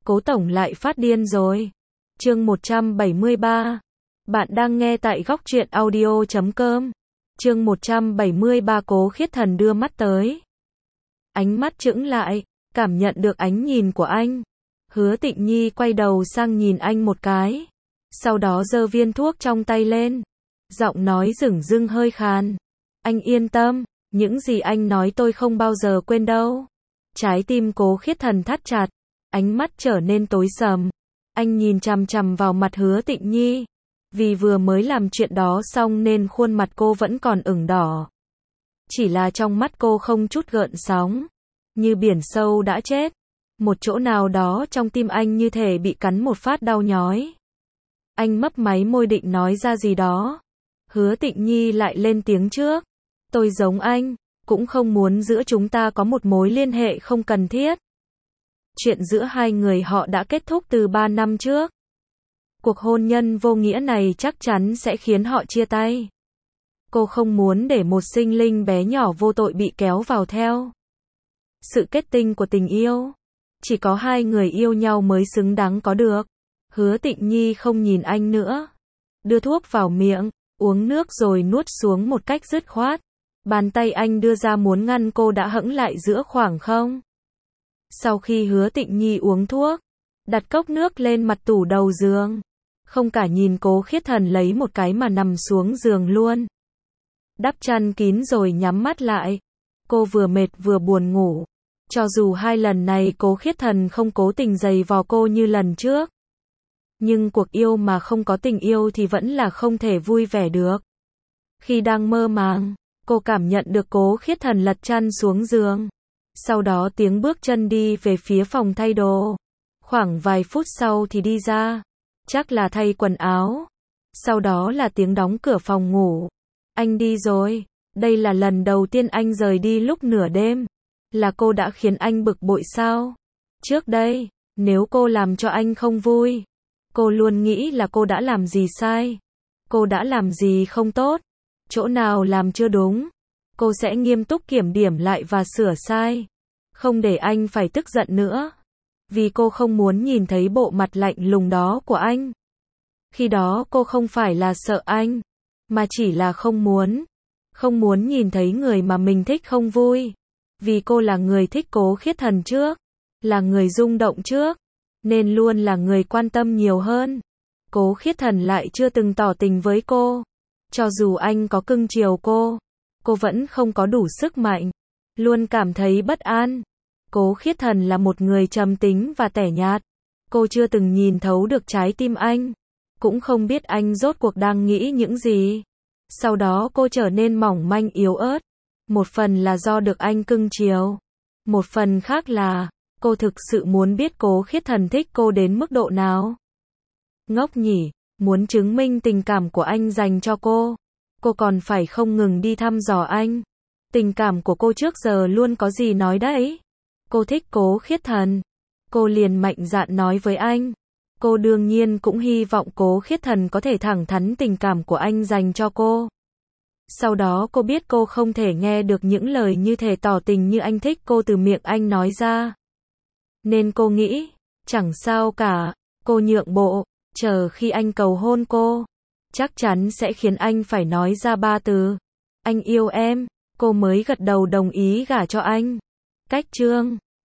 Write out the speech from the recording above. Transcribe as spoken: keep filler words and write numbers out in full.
Cố tổng lại phát điên rồi. Chương một trăm bảy mươi ba. Bạn đang nghe tại góc truyện audio chấm com. Chương một trăm bảy mươi ba. Cố Khiết Thần đưa mắt tới. Ánh mắt chững lại, cảm nhận được ánh nhìn của anh. Hứa Tịnh Nhi quay đầu sang nhìn anh một cái. Sau đó giơ viên thuốc trong tay lên. Giọng nói dửng dưng hơi khàn. Anh yên tâm, những gì anh nói tôi không bao giờ quên đâu. Trái tim Cố Khiết Thần thắt chặt. Ánh mắt trở nên tối sầm. Anh nhìn chằm chằm vào mặt Hứa Tịnh Nhi. Vì vừa mới làm chuyện đó xong nên khuôn mặt cô vẫn còn ửng đỏ. Chỉ là trong mắt cô không chút gợn sóng. Như biển sâu đã chết. Một chỗ nào đó trong tim anh như thể bị cắn một phát đau nhói. Anh mấp máy môi định nói ra gì đó. Hứa Tịnh Nhi lại lên tiếng trước. Tôi giống anh, cũng không muốn giữa chúng ta có một mối liên hệ không cần thiết. Chuyện giữa hai người họ đã kết thúc từ ba năm trước. Cuộc hôn nhân vô nghĩa này chắc chắn sẽ khiến họ chia tay. Cô không muốn để một sinh linh bé nhỏ vô tội bị kéo vào theo. Sự kết tinh của tình yêu, chỉ có hai người yêu nhau mới xứng đáng có được. Hứa Tịnh Nhi không nhìn anh nữa. Đưa thuốc vào miệng, uống nước rồi nuốt xuống một cách dứt khoát. Bàn tay anh đưa ra muốn ngăn cô đã hẫng lại giữa khoảng không. Sau khi Hứa Tịnh Nhi uống thuốc, đặt cốc nước lên mặt tủ đầu giường. Không cả nhìn Cố Khiết Thần lấy một cái mà nằm xuống giường luôn. Đắp chăn kín rồi nhắm mắt lại. Cô vừa mệt vừa buồn ngủ. Cho dù hai lần này Cố Khiết Thần không cố tình giày vò cô như lần trước. Nhưng cuộc yêu mà không có tình yêu thì vẫn là không thể vui vẻ được. Khi đang mơ màng, cô cảm nhận được Cố Khiết Thần lật chăn xuống giường. Sau đó tiếng bước chân đi về phía phòng thay đồ. Khoảng vài phút sau thì đi ra. Chắc là thay quần áo. Sau đó là tiếng đóng cửa phòng ngủ. Anh đi rồi. Đây là lần đầu tiên anh rời đi lúc nửa đêm. Là cô đã khiến anh bực bội sao? Trước đây, nếu cô làm cho anh không vui, cô luôn nghĩ là cô đã làm gì sai. Cô đã làm gì không tốt. Chỗ nào làm chưa đúng. Cô sẽ nghiêm túc kiểm điểm lại và sửa sai. Không để anh phải tức giận nữa. Vì cô không muốn nhìn thấy bộ mặt lạnh lùng đó của anh. Khi đó cô không phải là sợ anh, mà chỉ là không muốn. Không muốn nhìn thấy người mà mình thích không vui. Vì cô là người thích Cố Khiết Thần trước. Là người rung động trước. Nên luôn là người quan tâm nhiều hơn. Cố Khiết Thần lại chưa từng tỏ tình với cô. Cho dù anh có cưng chiều cô, cô vẫn không có đủ sức mạnh. Luôn cảm thấy bất an. Cố Khiết Thần là một người trầm tính và tẻ nhạt. Cô chưa từng nhìn thấu được trái tim anh. Cũng không biết anh rốt cuộc đang nghĩ những gì. Sau đó cô trở nên mỏng manh yếu ớt. Một phần là do được anh cưng chiều. Một phần khác là, cô thực sự muốn biết Cố Khiết Thần thích cô đến mức độ nào. Ngốc nhỉ, muốn chứng minh tình cảm của anh dành cho cô. Cô còn phải không ngừng đi thăm dò anh. Tình cảm của cô trước giờ luôn có gì nói đấy. Cô thích Cố Khiết Thần. Cô liền mạnh dạn nói với anh. Cô đương nhiên cũng hy vọng Cố Khiết Thần có thể thẳng thắn tình cảm của anh dành cho cô. Sau đó cô biết cô không thể nghe được những lời như thể tỏ tình như anh thích cô từ miệng anh nói ra. Nên cô nghĩ, chẳng sao cả, cô nhượng bộ, chờ khi anh cầu hôn cô. Chắc chắn sẽ khiến anh phải nói ra ba từ. Anh yêu em, cô mới gật đầu đồng ý gả cho anh. Cách chương